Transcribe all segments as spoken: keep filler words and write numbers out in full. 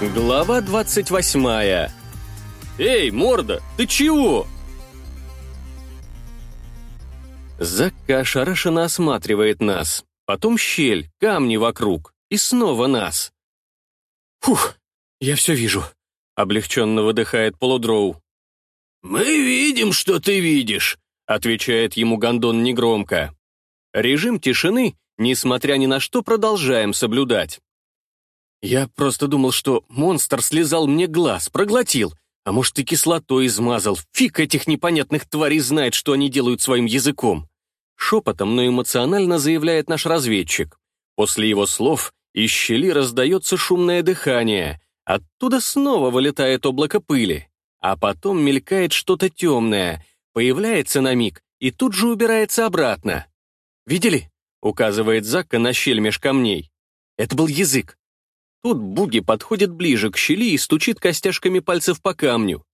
Глава двадцать восьмая. «Эй, морда, ты чего?» Закка ошарашенно осматривает нас, потом щель, камни вокруг, и снова нас. «Фух, я все вижу», — облегченно выдыхает полудроу. «Мы видим, что ты видишь», — отвечает ему гондон негромко. Режим тишины, несмотря ни на что, продолжаем соблюдать. Я просто думал, что монстр слезал мне глаз, проглотил, а может и кислотой измазал. Фиг этих непонятных тварей знает, что они делают своим языком. Шепотом, но эмоционально заявляет наш разведчик. После его слов из щели раздается шумное дыхание. Оттуда снова вылетает облако пыли. А потом мелькает что-то темное, появляется на миг и тут же убирается обратно. «Видели?» — указывает Закка на щель меж камней. Это был язык. Тут Буги подходит ближе к щели и стучит костяшками пальцев по камню.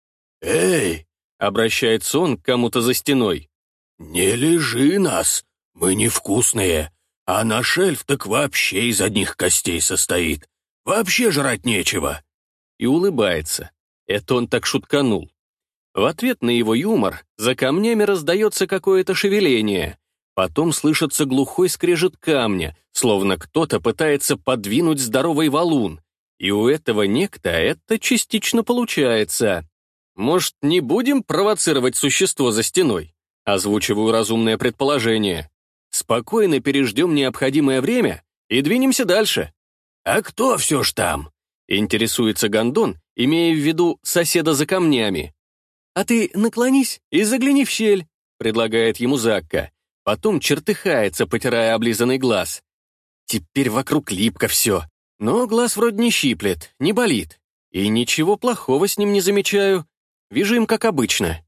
«Эй!» — обращается он к кому-то за стеной. «Не лежи нас, мы невкусные, а наш эльф так вообще из одних костей состоит. Вообще жрать нечего!» И улыбается. Это он так шутканул. В ответ на его юмор за камнями раздается какое-то шевеление. Потом слышится глухой скрежет камня, словно кто-то пытается подвинуть здоровый валун. И у этого некто это частично получается. Может, не будем провоцировать существо за стеной? Озвучиваю разумное предположение. Спокойно переждем необходимое время и двинемся дальше. «А кто все ж там?» — интересуется гондон, имея в виду соседа за камнями. «А ты наклонись и загляни в щель», — предлагает ему Закка. Потом чертыхается, потирая облизанный глаз. Теперь вокруг липко все. Но глаз вроде не щиплет, не болит. И ничего плохого с ним не замечаю. Вижу им как обычно.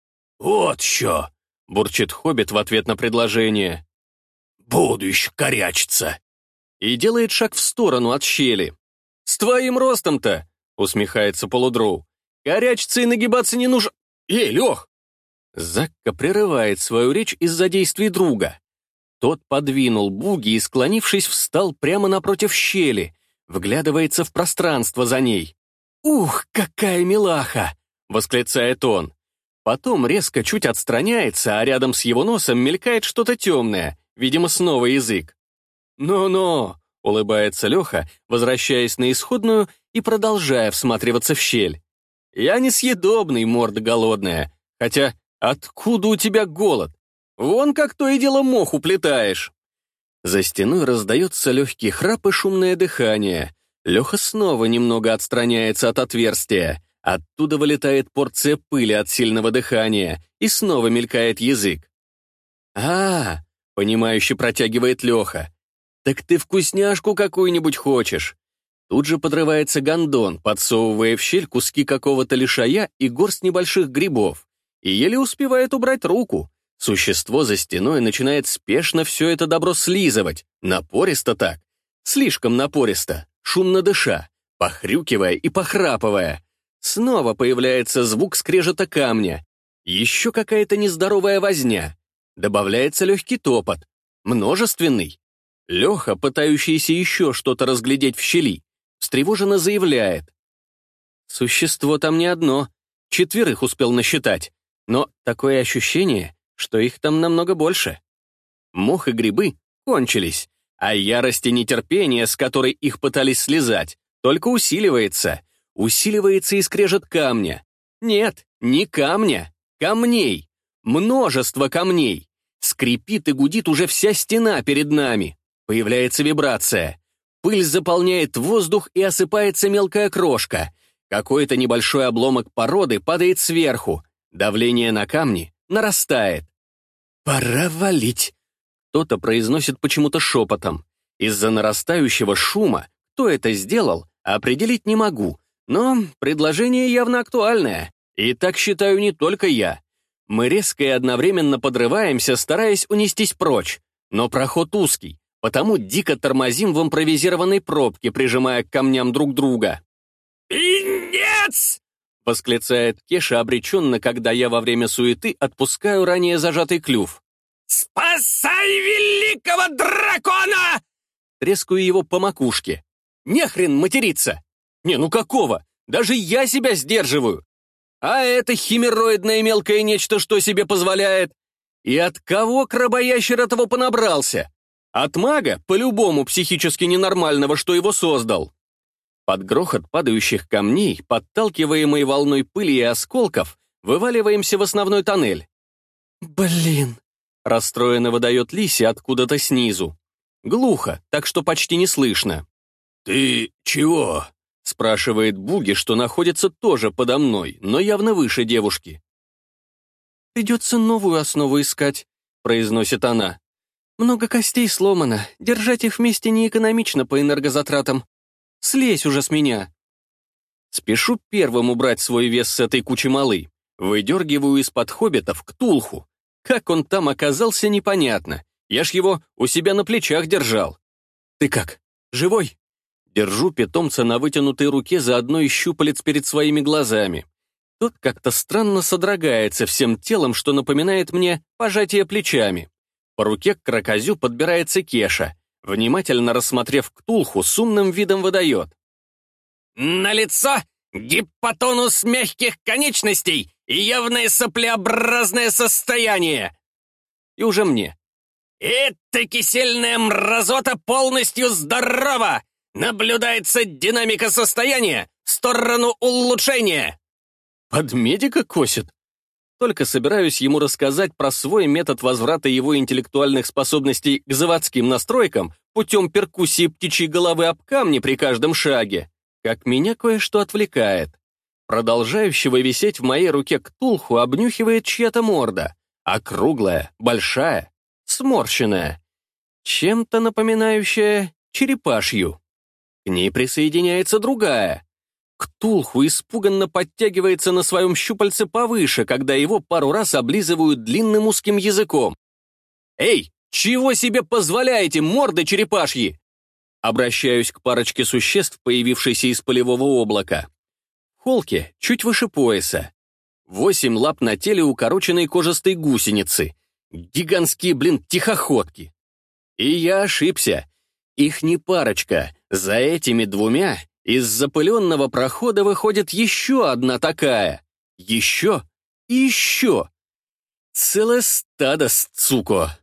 «Вот еще!» — бурчит хоббит в ответ на предложение. «Буду еще корячиться!» И делает шаг в сторону от щели. «С твоим ростом-то!» — усмехается полудроу. «Корячиться и нагибаться не нужно... Эй, Лех!» Закка прерывает свою речь из-за действий друга. Тот подвинул Буги и, склонившись, встал прямо напротив щели, вглядывается в пространство за ней. «Ух, какая милаха!» — восклицает он. Потом резко чуть отстраняется, а рядом с его носом мелькает что-то темное, видимо, снова язык. «Ну-ну!» — улыбается Леха, возвращаясь на исходную и продолжая всматриваться в щель. «Я несъедобный, морда голодная, хотя... Откуда у тебя голод? Вон как то и дело мох уплетаешь». За стеной раздается легкий храп и шумное дыхание. Леха снова немного отстраняется от отверстия. Оттуда вылетает порция пыли от сильного дыхания, и снова мелькает язык. «А, — понимающе протягивает Леха, — так ты вкусняшку какую-нибудь хочешь?» Тут же подрывается гондон, подсовывая в щель куски какого-то лишая и горсть небольших грибов. И еле успевает убрать руку. Существо за стеной начинает спешно все это добро слизывать, напористо так. Слишком напористо, шумно дыша, похрюкивая и похрапывая. Снова появляется звук скрежета камня. Еще какая-то нездоровая возня. Добавляется легкий топот. Множественный. Леха, пытающийся еще что-то разглядеть в щели, встревоженно заявляет. Существо там не одно. Четверых успел насчитать. Но такое ощущение, что их там намного больше. Мох и грибы кончились, а ярость и нетерпение, с которой их пытались слезать, только усиливается. Усиливается и скрежет камня. Нет, не камня, камней. Множество камней. Скрипит и гудит уже вся стена перед нами. Появляется вибрация. Пыль заполняет воздух и осыпается мелкая крошка. Какой-то небольшой обломок породы падает сверху. Давление на камни нарастает. «Пора валить!» Кто-то произносит почему-то шепотом. Из-за нарастающего шума, кто это сделал, определить не могу. Но предложение явно актуальное. И так считаю не только я. Мы резко и одновременно подрываемся, стараясь унестись прочь. Но проход узкий, потому дико тормозим в импровизированной пробке, прижимая к камням друг друга. «Пиздец!» — восклицает Кеша обреченно, когда я во время суеты отпускаю ранее зажатый клюв. «Спасай великого дракона!» Трескаю его по макушке. «Нехрен материться!» Не, ну какого? Даже я себя сдерживаю. А это химероидное мелкое нечто, что себе позволяет? И от кого крабоящер этого понабрался? От мага, по-любому психически ненормального, что его создал. Под грохот падающих камней, подталкиваемые волной пыли и осколков, вываливаемся в основной тоннель. «Блин!» — расстроенно выдает Лися откуда-то снизу. Глухо, так что почти не слышно. «Ты чего?» — спрашивает Буги, что находится тоже подо мной, но явно выше девушки. «Придется новую основу искать», — произносит она. «Много костей сломано, держать их вместе неэкономично по энергозатратам. Слезь уже с меня». Спешу первым убрать свой вес с этой кучи малы. Выдергиваю из-под хоббитов Ктулху. Как он там оказался, непонятно. Я ж его у себя на плечах держал. «Ты как, живой?» Держу питомца на вытянутой руке за одной из щупалец перед своими глазами. Тот как-то странно содрогается всем телом, что напоминает мне пожатие плечами. По руке к крокозю подбирается Кеша. Внимательно рассмотрев Ктулху, с умным видом выдает. «Налицо гипотонус мягких конечностей и явное соплеобразное состояние!» И уже мне. «Эта кисельная мразота полностью здорова! Наблюдается динамика состояния в сторону улучшения!» Под медика косит? Только собираюсь ему рассказать про свой метод возврата его интеллектуальных способностей к заводским настройкам путем перкуссии птичьей головы об камни при каждом шаге, как меня кое-что отвлекает. Продолжающего висеть в моей руке Ктулху обнюхивает чья-то морда, округлая, большая, сморщенная, чем-то напоминающая черепашью. К ней присоединяется другая. Ктулху испуганно подтягивается на своем щупальце повыше, когда его пару раз облизывают длинным узким языком. «Эй, чего себе позволяете, морды черепашьи?» Обращаюсь к парочке существ, появившейся из полевого облака. Холки чуть выше пояса. Восемь лап на теле укороченной кожистой гусеницы. Гигантские, блин, тихоходки. И я ошибся. Их не парочка. За этими двумя из запыленного прохода выходит еще одна такая. Еще и еще. Целое стадо, сцуко.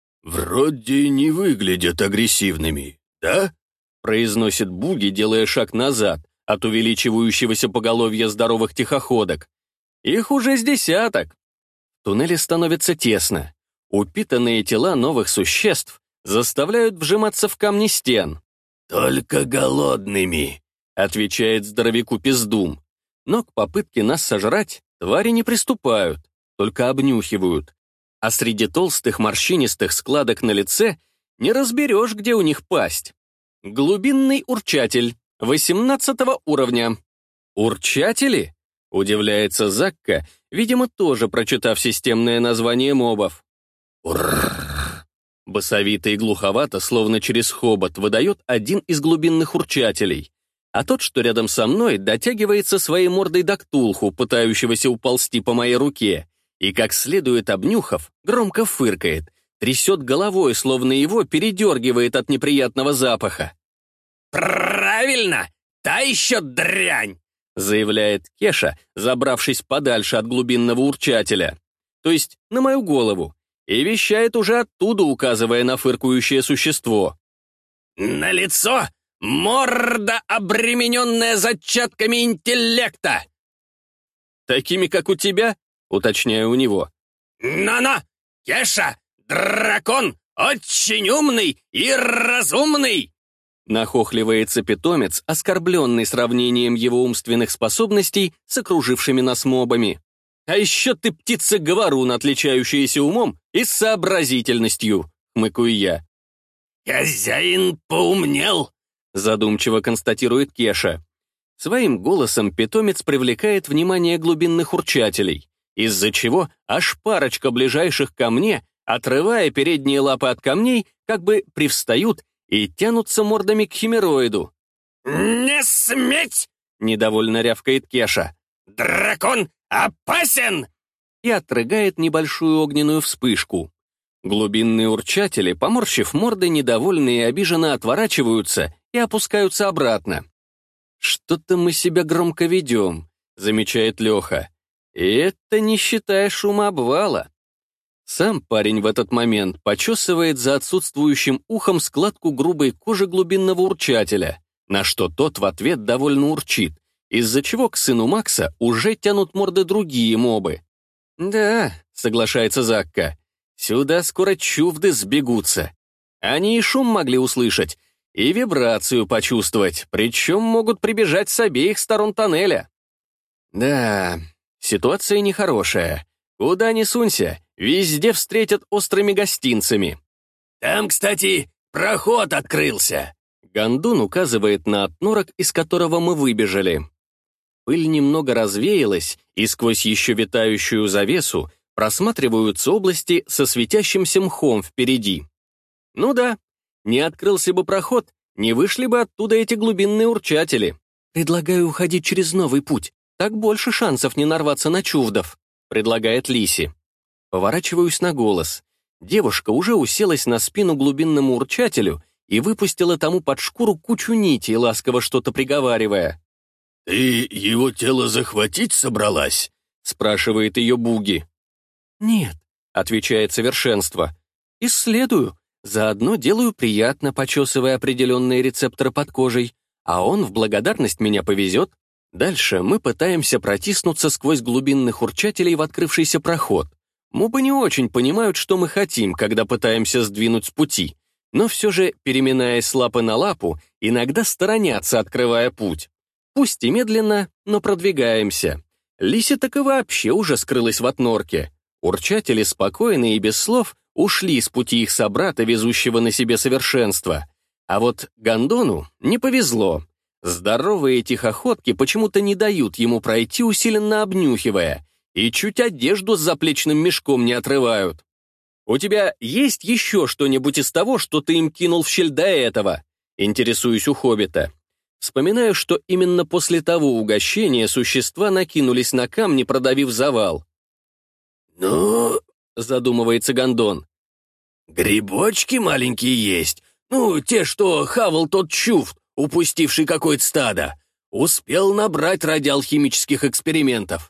«Вроде не выглядят агрессивными, да?» произносит Буги, делая шаг назад от увеличивающегося поголовья здоровых тихоходок. Их уже с десяток. В туннеле становится тесно. Упитанные тела новых существ заставляют вжиматься в камни стен. «Только голодными», — отвечает здоровяку Пиздум. Но к попытке нас сожрать твари не приступают, только обнюхивают. А среди толстых морщинистых складок на лице не разберешь, где у них пасть. Глубинный урчатель, восемнадцатого уровня. Урчатели? Удивляется Закка, видимо, тоже прочитав системное название мобов. «Урррр». Басовито и глуховато, словно через хобот, выдает один из глубинных урчателей, а тот, что рядом со мной, дотягивается своей мордой до Ктулху, пытающегося уползти по моей руке, и, как следует обнюхав, громко фыркает, трясет головой, словно его передергивает от неприятного запаха. «Правильно! Та еще дрянь!» заявляет Кеша, забравшись подальше от глубинного урчателя, то есть на мою голову, и вещает уже оттуда, указывая на фыркающее существо. «На лицо морда, обремененная зачатками интеллекта!» «Такими, как у тебя?» — уточняю у него. «Но-но! Кеша, дракон очень умный и разумный!» Нахохливается питомец, оскорбленный сравнением его умственных способностей с окружившими нас мобами. «А еще ты птица-говорун, отличающаяся умом и сообразительностью», — хмыкаю я. «Хозяин поумнел», — задумчиво констатирует Кеша. Своим голосом питомец привлекает внимание глубинных урчателей, из-за чего аж парочка ближайших ко мне, отрывая передние лапы от камней, как бы привстают и тянутся мордами к химероиду. «Не сметь!» — недовольно рявкает Кеша. «Дракон опасен!» И отрыгает небольшую огненную вспышку. Глубинные урчатели, поморщив морды, недовольные и обиженно отворачиваются и опускаются обратно. «Что-то мы себя громко ведем», — замечает Леха. «И это не считая шума обвала». Сам парень в этот момент почесывает за отсутствующим ухом складку грубой кожи глубинного урчателя, на что тот в ответ довольно урчит, из-за чего к сыну Макса уже тянут морды другие мобы. «Да», — соглашается Закка, — «сюда скоро чувды сбегутся. Они и шум могли услышать, и вибрацию почувствовать, причем могут прибежать с обеих сторон тоннеля». «Да, ситуация нехорошая. Куда ни сунься, везде встретят острыми гостинцами». «Там, кстати, проход открылся!» Гондон указывает на отнорок, из которого мы выбежали. Пыль немного развеялась, и сквозь еще витающую завесу просматриваются области со светящимся мхом впереди. Ну да, не открылся бы проход, не вышли бы оттуда эти глубинные урчатели. «Предлагаю уходить через новый путь, так больше шансов не нарваться на чувдов», — предлагает Лиси. Поворачиваюсь на голос. Девушка уже уселась на спину глубинному урчателю и выпустила тому под шкуру кучу нитей, ласково что-то приговаривая. «Ты его тело захватить собралась?» — спрашивает ее Буги. «Нет», — отвечает совершенство. «Исследую. Заодно делаю приятно, почесывая определенные рецепторы под кожей, а он в благодарность меня повезет. Дальше мы пытаемся протиснуться сквозь глубинных урчателей в открывшийся проход. Мобы не очень понимают, что мы хотим, когда пытаемся сдвинуть с пути, но все же, переминаясь с лапы на лапу, иногда сторонятся, открывая путь. Пусть и медленно, но продвигаемся. Лиси так и вообще уже скрылась в отнорке. Урчатели спокойно и без слов ушли с пути их собрата, везущего на себе совершенство. А вот Гондону не повезло. Здоровые тихоходки почему-то не дают ему пройти, усиленно обнюхивая, и чуть одежду с заплечным мешком не отрывают. «У тебя есть еще что-нибудь из того, что ты им кинул в щель до этого?» Интересуюсь у хоббита. Вспоминаю, что именно после того угощения существа накинулись на камни, продавив завал. «Ну...» — задумывается Гондон. «Грибочки маленькие есть. Ну, те, что хавал тот чуфт, упустивший какое-то стадо. Успел набрать ради алхимических экспериментов».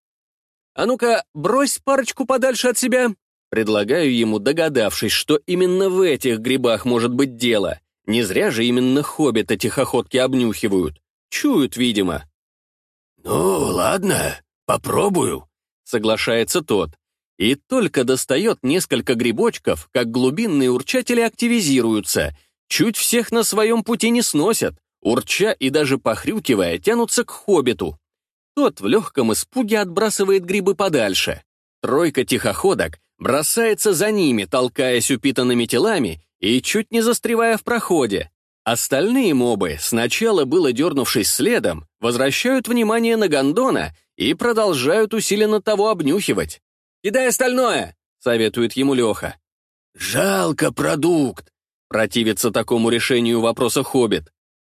«А ну-ка, брось парочку подальше от себя», — предлагаю ему, догадавшись, что именно в этих грибах может быть дело. Не зря же именно хоббита тихоходки обнюхивают. Чуют, видимо. «Ну, ладно, попробую», — соглашается тот. И только достает несколько грибочков, как глубинные урчатели активизируются. Чуть всех на своем пути не сносят. Урча и даже похрюкивая, тянутся к хоббиту. Тот в легком испуге отбрасывает грибы подальше. Тройка тихоходок бросается за ними, толкаясь упитанными телами и чуть не застревая в проходе. Остальные мобы, сначала было дернувшись следом, возвращают внимание на Гондона и продолжают усиленно того обнюхивать. «Кидай остальное!» — советует ему Леха. «Жалко продукт», — противится такому решению вопроса хоббит.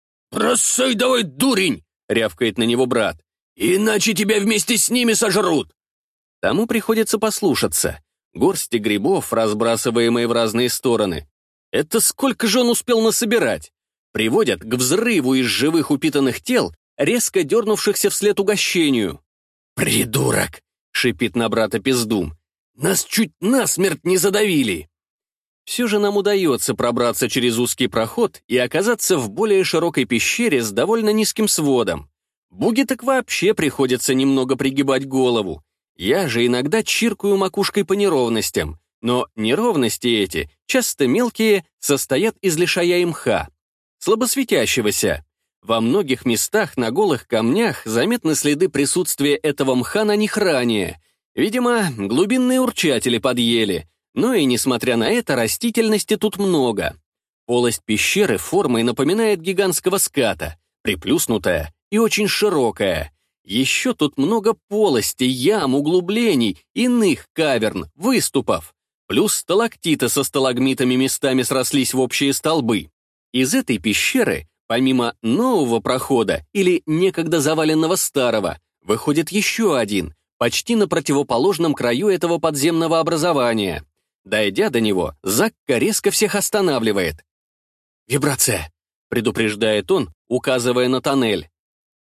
«Бросай давай, дурень!» — рявкает на него брат. «Иначе тебя вместе с ними сожрут!» Тому приходится послушаться. Горсти грибов, разбрасываемые в разные стороны. Это сколько же он успел насобирать? Приводят к взрыву из живых упитанных тел, резко дернувшихся вслед угощению. «Придурок!» — шипит на брата Пиздум. «Нас чуть насмерть не задавили!» Все же нам удается пробраться через узкий проход и оказаться в более широкой пещере с довольно низким сводом. Буги так вообще приходится немного пригибать голову. Я же иногда чиркаю макушкой по неровностям, но неровности эти, часто мелкие, состоят из лишая и мха, слабосветящегося. Во многих местах на голых камнях заметны следы присутствия этого мха на них ранее. Видимо, глубинные урчатели подъели, но и несмотря на это, растительности тут много. Полость пещеры формой напоминает гигантского ската, приплюснутая и очень широкая. Еще тут много полостей, ям, углублений, иных каверн, выступов. Плюс сталактиты со сталагмитами местами срослись в общие столбы. Из этой пещеры, помимо нового прохода или некогда заваленного старого, выходит еще один, почти на противоположном краю этого подземного образования. Дойдя до него, Закка резко всех останавливает. «Вибрация!» — предупреждает он, указывая на тоннель.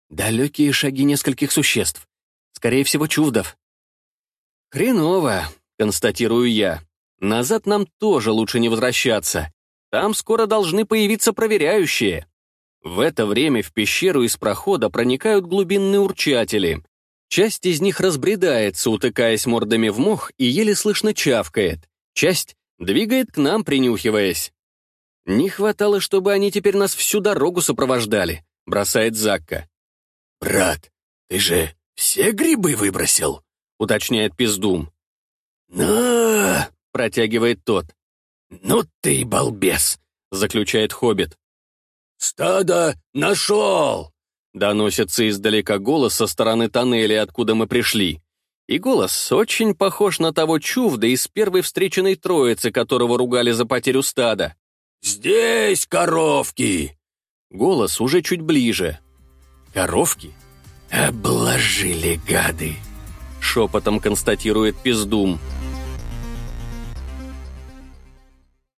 Далекие шаги нескольких существ. Скорее всего, чувдов. Хреново, констатирую я. Назад нам тоже лучше не возвращаться. Там скоро должны появиться проверяющие. В это время в пещеру из прохода проникают глубинные урчатели. Часть из них разбредается, утыкаясь мордами в мох, и еле слышно чавкает. Часть двигает к нам, принюхиваясь. «Не хватало, чтобы они теперь нас всю дорогу сопровождали», — бросает Закка. «Брат, ты же все грибы выбросил?» — уточняет Пиздум. «На!» — протягивает тот. «Ну ты балбес!» — заключает Хоббит. «Стадо нашел!» — доносится издалека голос со стороны тоннеля, откуда мы пришли. И голос очень похож на того чувда из первой встреченной троицы, которого ругали за потерю стада. «Здесь коровки!» Голос уже чуть ближе. «Коровки?» «Обложили, гады!» — шепотом констатирует Пиздум.